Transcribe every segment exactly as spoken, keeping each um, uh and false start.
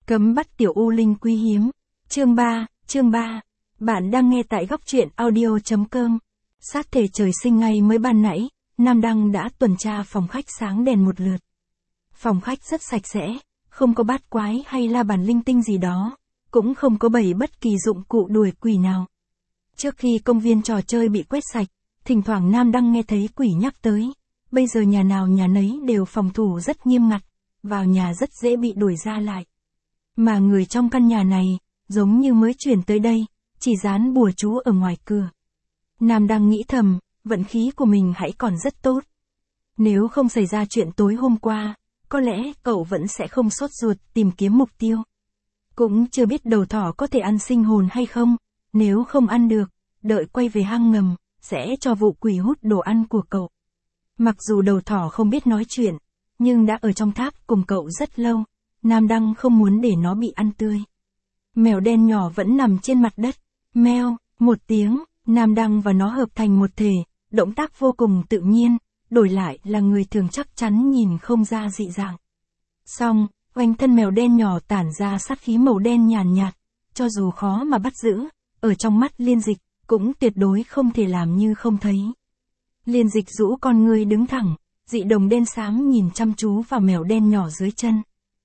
Cấm bắt tiểu u linh quý hiếm. Chương ba, chương ba. Bạn đang nghe tại góc truyện audio.com. Sát thể trời sinh ngay mới ban nãy, Nam Đăng đã tuần tra phòng khách sáng đèn một lượt. Phòng khách rất sạch sẽ, không có bát quái hay la bàn linh tinh gì đó, cũng không có bày bất kỳ dụng cụ đuổi quỷ nào. Trước khi công viên trò chơi bị quét sạch, thỉnh thoảng Nam Đăng nghe thấy quỷ nhắc tới, bây giờ nhà nào nhà nấy đều phòng thủ rất nghiêm ngặt, vào nhà rất dễ bị đuổi ra lại. Mà người trong căn nhà này, giống như mới chuyển tới đây, chỉ dán bùa chú ở ngoài cửa. Nam Đăng nghĩ thầm, vận khí của mình hãy còn rất tốt. Nếu không xảy ra chuyện tối hôm qua, có lẽ cậu vẫn sẽ không sốt ruột tìm kiếm mục tiêu. Cũng chưa biết đầu thỏ có thể ăn sinh hồn hay không, nếu không ăn được, đợi quay về hang ngầm, sẽ cho vụ quỷ hút đồ ăn của cậu. Mặc dù đầu thỏ không biết nói chuyện, nhưng đã ở trong tháp cùng cậu rất lâu, Nam Đăng không muốn để nó bị ăn tươi. Mèo đen nhỏ vẫn nằm trên mặt đất, meo, một tiếng, Nam Đăng và nó hợp thành một thể, động tác vô cùng tự nhiên, đổi lại là người thường chắc chắn nhìn không ra dị dạng. Xong, quanh thân mèo đen nhỏ tản ra sát khí màu đen nhàn nhạt, cho dù khó mà bắt giữ, ở trong mắt Liên Dịch, cũng tuyệt đối không thể làm như không thấy. Liên Dịch rũ con ngươi đứng thẳng, dị đồng đen xám nhìn chăm chú vào mèo đen nhỏ dưới chân.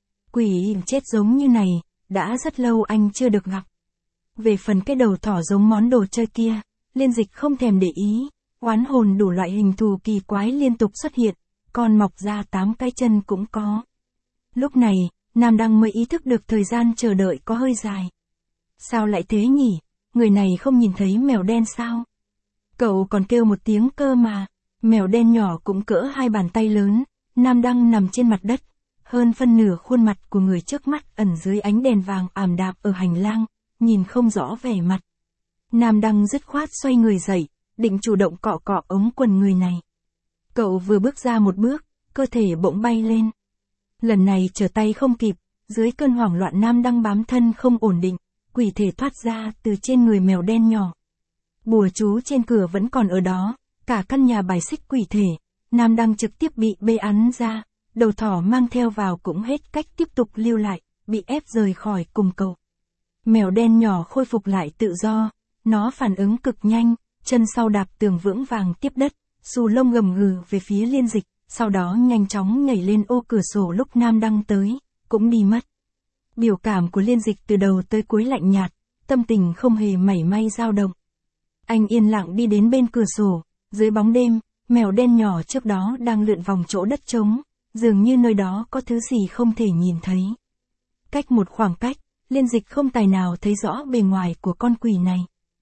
Quỷ chết giống như này, đã rất lâu anh chưa được gặp. Về phần cái đầu thỏ giống món đồ chơi kia, Liên Dịch không thèm để ý, oán hồn đủ loại hình thù kỳ quái liên tục xuất hiện, còn mọc ra tám cái chân cũng có. Lúc này, Nam Đăng mới ý thức được thời gian chờ đợi có hơi dài. Sao lại thế nhỉ, người này không nhìn thấy mèo đen sao? Cậu còn kêu một tiếng cơ mà. Mèo đen nhỏ cũng cỡ hai bàn tay lớn, Nam Đăng nằm trên mặt đất, hơn phân nửa khuôn mặt của người trước mắt ẩn dưới ánh đèn vàng ảm đạm ở hành lang, nhìn không rõ vẻ mặt. Nam Đăng dứt khoát xoay người dậy, định chủ động cọ cọ ống quần người này. Cậu vừa bước ra một bước, cơ thể bỗng bay lên. Lần này trở tay không kịp, dưới cơn hoảng loạn Nam Đăng bám thân không ổn định, quỷ thể thoát ra từ trên người mèo đen nhỏ. Bùa chú trên cửa vẫn còn ở đó, cả căn nhà bài xích quỷ thể, Nam Đăng trực tiếp bị bê ắn ra, đầu thỏ mang theo vào cũng hết cách tiếp tục lưu lại, bị ép rời khỏi cùng cậu. Mèo đen nhỏ khôi phục lại tự do, nó phản ứng cực nhanh, chân sau đạp tường vững vàng tiếp đất, xù lông gầm gừ về phía Liên Dịch, sau đó nhanh chóng nhảy lên ô cửa sổ lúc Nam Đăng tới, cũng đi mất. Biểu cảm của Liên Dịch từ đầu tới cuối lạnh nhạt, tâm tình không hề mảy may dao động. Anh yên lặng đi đến bên cửa sổ, dưới bóng đêm, mèo đen nhỏ trước đó đang lượn vòng chỗ đất trống, dường như nơi đó có thứ gì không thể nhìn thấy. Cách một khoảng cách, Liên Dịch không tài nào thấy rõ bề ngoài của con quỷ này.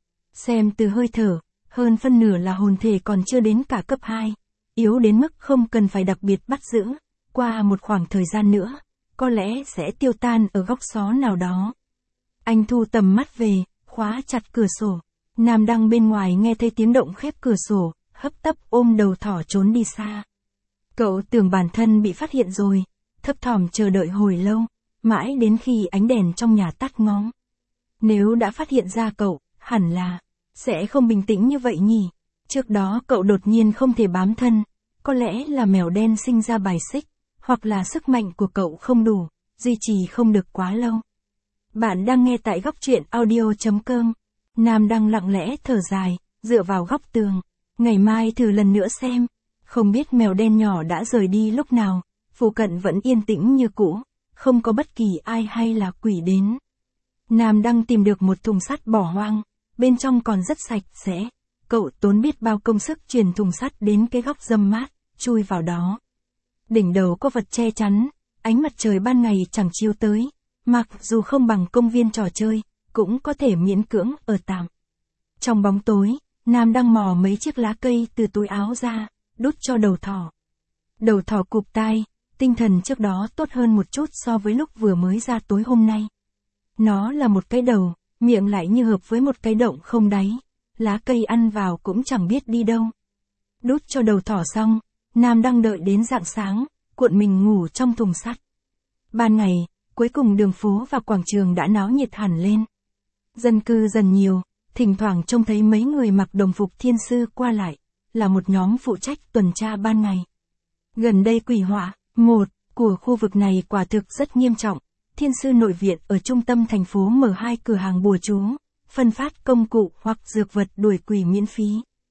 Xem từ hơi thở, hơn phân nửa là hồn thể còn chưa đến cả cấp hai, yếu đến mức không cần phải đặc biệt bắt giữ, qua một khoảng thời gian nữa, có lẽ sẽ tiêu tan ở góc xó nào đó. Anh thu tầm mắt về, khóa chặt cửa sổ. Nam Đăng bên ngoài nghe thấy tiếng động khép cửa sổ, hấp tấp ôm đầu thỏ trốn đi xa. Cậu tưởng bản thân bị phát hiện rồi, thấp thỏm chờ đợi hồi lâu, mãi đến khi ánh đèn trong nhà tắt ngóm. Nếu đã phát hiện ra cậu, hẳn là sẽ không bình tĩnh như vậy nhỉ. Trước đó cậu đột nhiên không thể bám thân, có lẽ là mèo đen sinh ra bài xích, hoặc là sức mạnh của cậu không đủ, duy trì không được quá lâu. Bạn đang nghe tại góc truyện audio.com. Nam Đăng lặng lẽ thở dài, dựa vào góc tường. Ngày mai thử lần nữa xem. Không biết mèo đen nhỏ đã rời đi lúc nào, phụ cận vẫn yên tĩnh như cũ, không có bất kỳ ai hay là quỷ đến. Nam Đăng tìm được một thùng sắt bỏ hoang, bên trong còn rất sạch sẽ. Cậu tốn biết bao công sức truyền thùng sắt đến cái góc râm mát, chui vào đó. Đỉnh đầu có vật che chắn, ánh mặt trời ban ngày chẳng chiếu tới, mặc dù không bằng công viên trò chơi, cũng có thể miễn cưỡng ở tạm. Trong bóng tối, Nam Đăng mò mấy chiếc lá cây từ túi áo ra, đút cho đầu thỏ. Đầu thỏ cụp tai, tinh thần trước đó tốt hơn một chút so với lúc vừa mới ra tối hôm nay. Nó là một cái đầu, miệng lại như hợp với một cái động không đáy, lá cây ăn vào cũng chẳng biết đi đâu. Đút cho đầu thỏ xong, Nam Đăng đợi đến rạng sáng, cuộn mình ngủ trong thùng sắt. Ban ngày, cuối cùng đường phố và quảng trường đã náo nhiệt hẳn lên. Dân cư dần nhiều, thỉnh thoảng trông thấy mấy người mặc đồng phục thiên sư qua lại, là một nhóm phụ trách tuần tra ban ngày. Gần đây quỷ họa, một, của khu vực này quả thực rất nghiêm trọng, Thiên sư nội viện ở trung tâm thành phố mở hai cửa hàng bùa chú, phân phát công cụ hoặc dược vật đuổi quỷ miễn phí.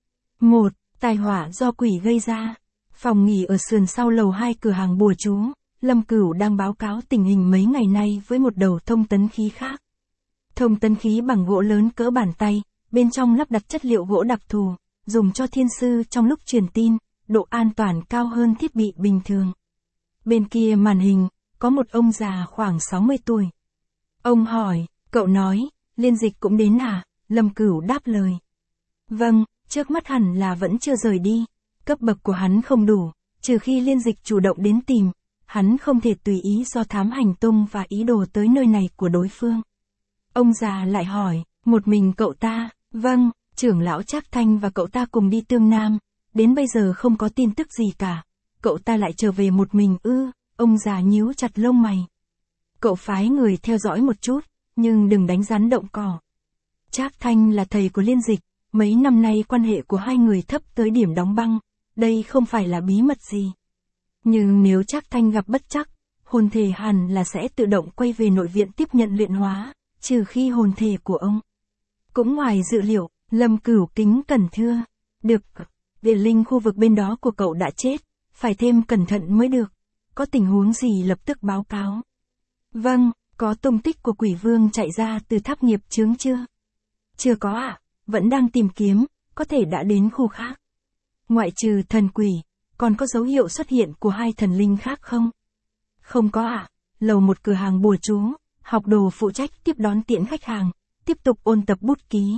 một. Tai họa do quỷ gây ra. Phòng nghỉ ở sườn sau lầu hai cửa hàng bùa chú, Lâm Cửu đang báo cáo tình hình mấy ngày nay với một đầu thông tấn khí khác. Thông tấn khí bằng gỗ lớn cỡ bàn tay, bên trong lắp đặt chất liệu gỗ đặc thù, dùng cho thiên sư trong lúc truyền tin, độ an toàn cao hơn thiết bị bình thường. Bên kia màn hình, có một ông già khoảng sáu mươi tuổi. Ông hỏi, cậu nói, Liên Dịch cũng đến à? Lâm Cửu đáp lời. Vâng, trước mắt hẳn là vẫn chưa rời đi. Cấp bậc của hắn không đủ, trừ khi Liên Dịch chủ động đến tìm, hắn không thể tùy ý do thám hành tung và ý đồ tới nơi này của đối phương. Ông già lại hỏi, một mình cậu ta? Vâng, trưởng lão Trác Thanh và cậu ta cùng đi Tương Nam, đến bây giờ không có tin tức gì cả. Cậu ta lại trở về một mình ư? Ông già nhíu chặt lông mày. Cậu phái người theo dõi một chút, nhưng đừng đánh rắn động cỏ. Trác Thanh là thầy của Liên Dịch, mấy năm nay quan hệ của hai người thấp tới điểm đóng băng, đây không phải là bí mật gì. Nhưng nếu Trác Thanh gặp bất trắc, hồn thể hẳn là sẽ tự động quay về nội viện tiếp nhận luyện hóa, trừ khi hồn thể của ông. Cũng ngoài dự liệu, Lâm Cửu kính cẩn thưa. Được, địa linh khu vực bên đó của cậu đã chết, phải thêm cẩn thận mới được. Có tình huống gì lập tức báo cáo. Vâng, có tung tích của quỷ vương chạy ra từ tháp nghiệp chướng chưa? Chưa có ạ, à? Vẫn đang tìm kiếm, có thể đã đến khu khác. Ngoại trừ thần quỷ, còn có dấu hiệu xuất hiện của hai thần linh khác không? Không có ạ, à? Lầu một cửa hàng bùa chú, học đồ phụ trách tiếp đón tiễn khách hàng, tiếp tục ôn tập bút ký.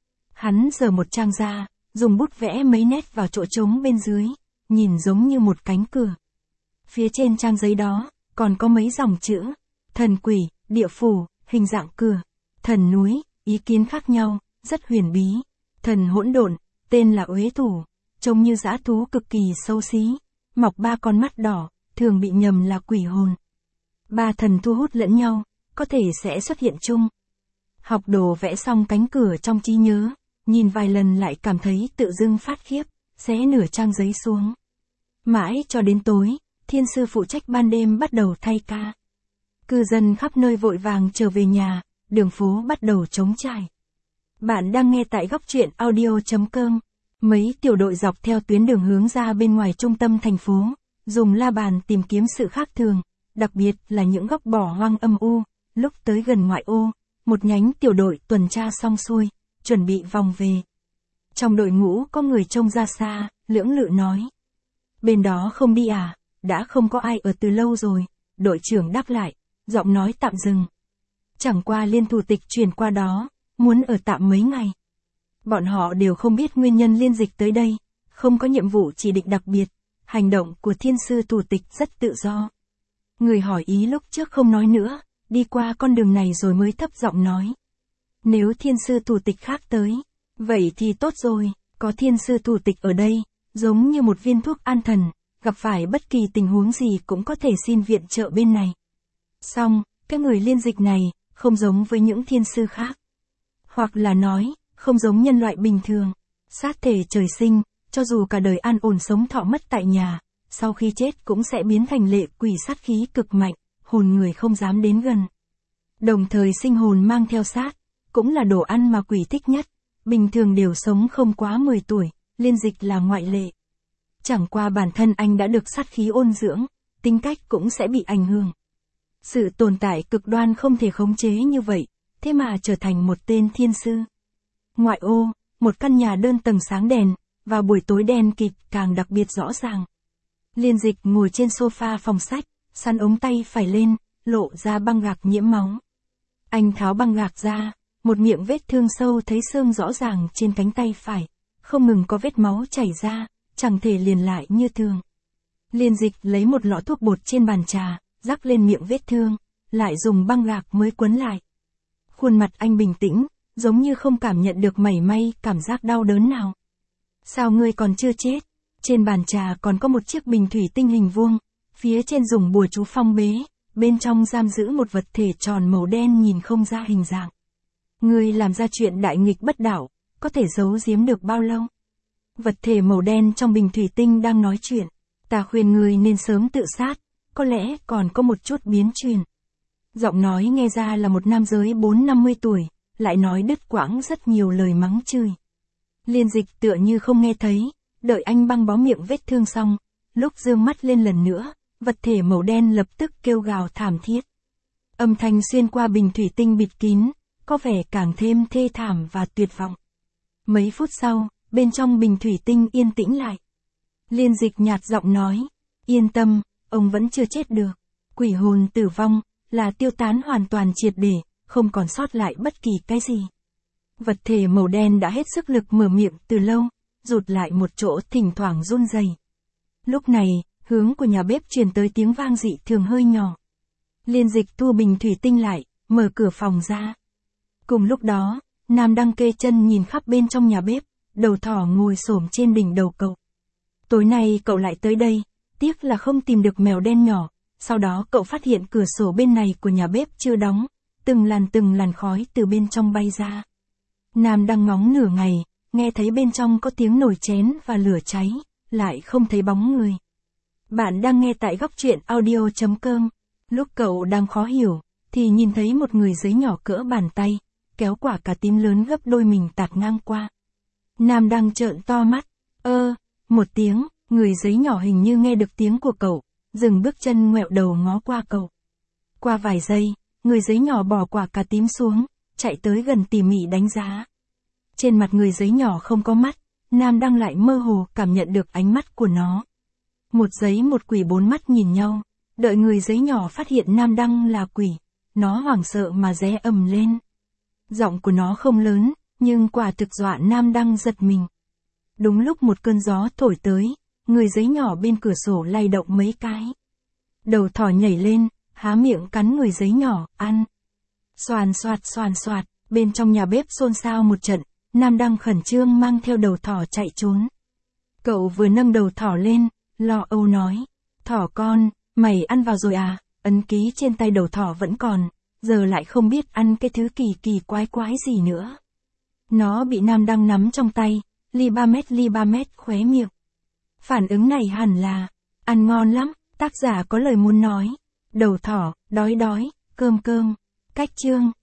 Hắn giở một trang ra, dùng bút vẽ mấy nét vào chỗ trống bên dưới, nhìn giống như một cánh cửa. Phía trên trang giấy đó, còn có mấy dòng chữ, thần quỷ, địa phủ, hình dạng cửa, thần núi, ý kiến khác nhau, rất huyền bí, thần hỗn độn, tên là Uế Thủ, trông như dã thú cực kỳ xấu xí, mọc ba con mắt đỏ, thường bị nhầm là quỷ hồn. Ba thần thu hút lẫn nhau, có thể sẽ xuất hiện chung. Học đồ vẽ xong cánh cửa trong trí nhớ, nhìn vài lần lại cảm thấy tự dưng phát khiếp, xé nửa trang giấy xuống. Mãi cho đến tối, thiên sư phụ trách ban đêm bắt đầu thay ca. Cư dân khắp nơi vội vàng trở về nhà, đường phố bắt đầu trống trải. Bạn đang nghe tại góc truyện audio chấm com. Mấy tiểu đội dọc theo tuyến đường hướng ra bên ngoài trung tâm thành phố, dùng la bàn tìm kiếm sự khác thường, đặc biệt là những góc bỏ hoang âm u. Lúc tới gần ngoại ô, một nhánh tiểu đội tuần tra xong xuôi, chuẩn bị vòng về. Trong đội ngũ có người trông ra xa, lưỡng lự nói. Bên đó không đi à, đã không có ai ở từ lâu rồi, đội trưởng đáp lại, giọng nói tạm dừng. Chẳng qua Liên thủ tịch chuyển qua đó, muốn ở tạm mấy ngày. Bọn họ đều không biết nguyên nhân Liên Dịch tới đây, không có nhiệm vụ chỉ định đặc biệt, hành động của thiên sư thủ tịch rất tự do. Người hỏi ý lúc trước không nói nữa, đi qua con đường này rồi mới thấp giọng nói. Nếu thiên sư thủ tịch khác tới, vậy thì tốt rồi, có thiên sư thủ tịch ở đây, giống như một viên thuốc an thần, gặp phải bất kỳ tình huống gì cũng có thể xin viện trợ bên này. Xong, cái người Liên Dịch này, không giống với những thiên sư khác. Hoặc là nói, không giống nhân loại bình thường, sát thể trời sinh, cho dù cả đời an ổn sống thọ mất tại nhà, sau khi chết cũng sẽ biến thành lệ quỷ sát khí cực mạnh, hồn người không dám đến gần. Đồng thời sinh hồn mang theo sát, cũng là đồ ăn mà quỷ thích nhất, bình thường đều sống không quá mười tuổi, Liên Dịch là ngoại lệ. Chẳng qua bản thân anh đã được sát khí ôn dưỡng, tính cách cũng sẽ bị ảnh hưởng. Sự tồn tại cực đoan không thể khống chế như vậy, thế mà trở thành một tên thiên sư. Ngoại ô, một căn nhà đơn tầng sáng đèn, vào buổi tối đen kịt càng đặc biệt rõ ràng. Liên Dịch ngồi trên sofa phòng sách, săn ống tay phải lên, lộ ra băng gạc nhiễm máu. Anh tháo băng gạc ra, một miệng vết thương sâu thấy xương rõ ràng trên cánh tay phải, không ngừng có vết máu chảy ra, chẳng thể liền lại như thường. Liên Dịch lấy một lọ thuốc bột trên bàn trà, rắc lên miệng vết thương, lại dùng băng gạc mới quấn lại. Khuôn mặt anh bình tĩnh, giống như không cảm nhận được mảy may cảm giác đau đớn nào. Sao ngươi còn chưa chết? Trên bàn trà còn có một chiếc bình thủy tinh hình vuông, phía trên dùng bùa chú phong bế, bên trong giam giữ một vật thể tròn màu đen nhìn không ra hình dạng. Ngươi làm ra chuyện đại nghịch bất đạo, có thể giấu giếm được bao lâu? Vật thể màu đen trong bình thủy tinh đang nói chuyện, ta khuyên ngươi nên sớm tự sát, có lẽ còn có một chút biến truyền. Giọng nói nghe ra là một nam giới bốn năm mươi tuổi, lại nói đứt quãng rất nhiều lời mắng chửi. Liên Dịch tựa như không nghe thấy, đợi anh băng bó miệng vết thương xong, lúc dương mắt lên lần nữa, vật thể màu đen lập tức kêu gào thảm thiết. Âm thanh xuyên qua bình thủy tinh bịt kín, có vẻ càng thêm thê thảm và tuyệt vọng. Mấy phút sau, bên trong bình thủy tinh yên tĩnh lại. Liên Dịch nhạt giọng nói, yên tâm, ông vẫn chưa chết được. Quỷ hồn tử vong, là tiêu tán hoàn toàn triệt để, không còn sót lại bất kỳ cái gì. Vật thể màu đen đã hết sức lực mở miệng từ lâu, rụt lại một chỗ thỉnh thoảng run rẩy. Lúc này, hướng của nhà bếp truyền tới tiếng vang dị thường hơi nhỏ. Liên Dịch thu bình thủy tinh lại, mở cửa phòng ra. Cùng lúc đó, Nam Đăng kê chân nhìn khắp bên trong nhà bếp, đầu thỏ ngồi xổm trên đỉnh đầu cậu. Tối nay cậu lại tới đây, tiếc là không tìm được mèo đen nhỏ, sau đó cậu phát hiện cửa sổ bên này của nhà bếp chưa đóng, từng làn từng làn khói từ bên trong bay ra. Nam Đăng ngóng nửa ngày, nghe thấy bên trong có tiếng nồi chén và lửa cháy, lại không thấy bóng người. Bạn đang nghe tại góc truyện audio chấm com. Lúc cậu đang khó hiểu, thì nhìn thấy một người giấy nhỏ cỡ bàn tay, kéo quả cà tím lớn gấp đôi mình tạt ngang qua. Nam Đăng trợn to mắt, ơ, một tiếng, người giấy nhỏ hình như nghe được tiếng của cậu, dừng bước chân ngoẹo đầu ngó qua cậu. Qua vài giây, người giấy nhỏ bỏ quả cà tím xuống, chạy tới gần tỉ mỉ đánh giá. Trên mặt người giấy nhỏ không có mắt, Nam Đăng lại mơ hồ cảm nhận được ánh mắt của nó. Một giấy một quỷ bốn mắt nhìn nhau, đợi người giấy nhỏ phát hiện Nam Đăng là quỷ, nó hoảng sợ mà ré ầm lên. Giọng của nó không lớn, nhưng quả thực dọa Nam Đăng giật mình. Đúng lúc một cơn gió thổi tới, người giấy nhỏ bên cửa sổ lay động mấy cái. Đầu thỏ nhảy lên, há miệng cắn người giấy nhỏ, ăn. Xoàn xoạt xoàn xoạt, bên trong nhà bếp xôn xao một trận, Nam Đăng khẩn trương mang theo đầu thỏ chạy trốn. Cậu vừa nâng đầu thỏ lên, lo âu nói, thỏ con, mày ăn vào rồi à, ấn ký trên tay đầu thỏ vẫn còn, giờ lại không biết ăn cái thứ kỳ kỳ quái quái gì nữa. Nó bị Nam Đăng nắm trong tay, li ba mét li ba mét khóe miệng. Phản ứng này hẳn là, ăn ngon lắm, tác giả có lời muốn nói. Đầu thỏ, đói đói, cơm cơm. Cách chương.